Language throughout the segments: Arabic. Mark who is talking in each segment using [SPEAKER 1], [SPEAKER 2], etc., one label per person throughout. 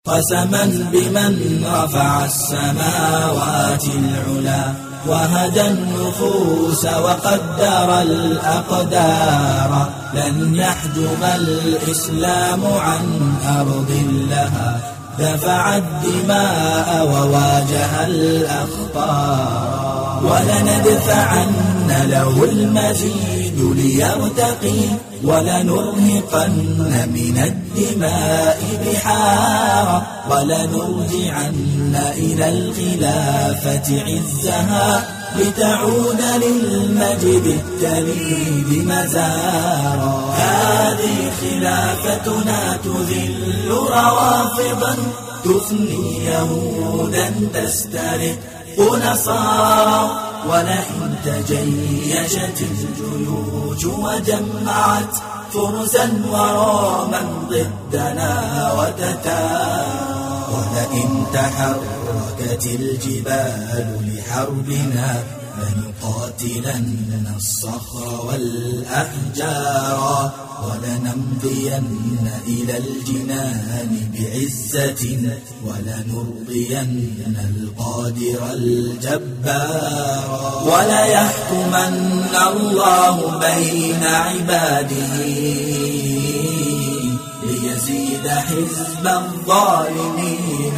[SPEAKER 1] قسما بمن رفع السماوات العلا وهدى النفوس وقدر الأقدار، لن يحجب الإسلام عن أرض لها دفع الدماء وواجه الأخطار، ولندفعن له المزيد ليرتقي، ولنرهقن من الدماء بحارا، ولنرجعن إلى الخلافة عزها لتعود للمجد التليد مزارا. هذه خلافتنا تذل روافضا، تفني يهودا تسترق نصارى، ولئن تجيشت الجيوش وجمعت فرسا وراما ضدنا وتتارى، ولئن تحركت الجبال لحربنا لنقاتلن الصخر والأحجار، ولنمضين إلى الجنان بعزة، ولنرضين القادر الجبار، وليحكمن الله بين عباده ليزيد حزب الظالمين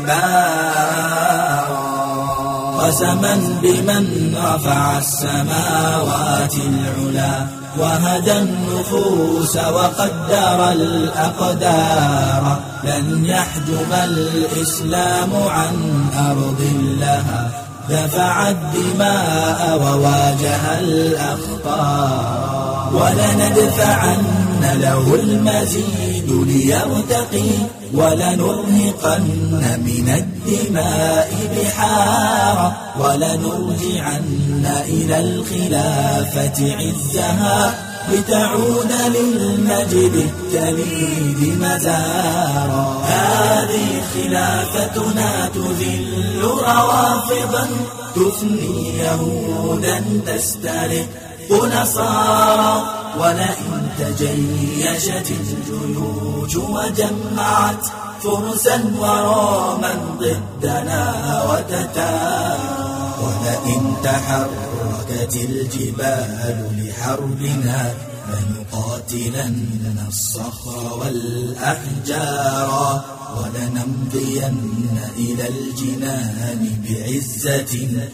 [SPEAKER 1] تبارا. قسما بمن رفع السماوات العلا وهدى النفوس وقدر الأقدار، لن يحجب الإسلام عن أرض لها دفع الدماء وواجه الأخطار، ولندفعن له المزيد ليرتقي، ولنرهقن من الدماء بحارا، ولنرجعن إلى الخلافة عزها لتعود للمجد التليد مزارا. هذه خلافتنا تذل روافضا، تفني يهودا تسترق نصارى، ولئن تجيشت الجيوش وجمعت فرسا وراما ضدنا وتتارى، ولئن تحركت الجبال لحربنا لنقاتلن الصخر والأحجار، ولنمضين إلى الجنان بعزة،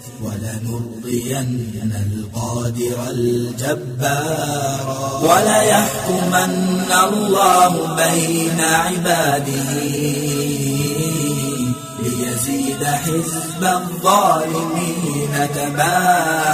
[SPEAKER 1] ولنرضين القادر الجبار، وليحكمن الله بين عباده ليزيد حزب الظالمين تبارا.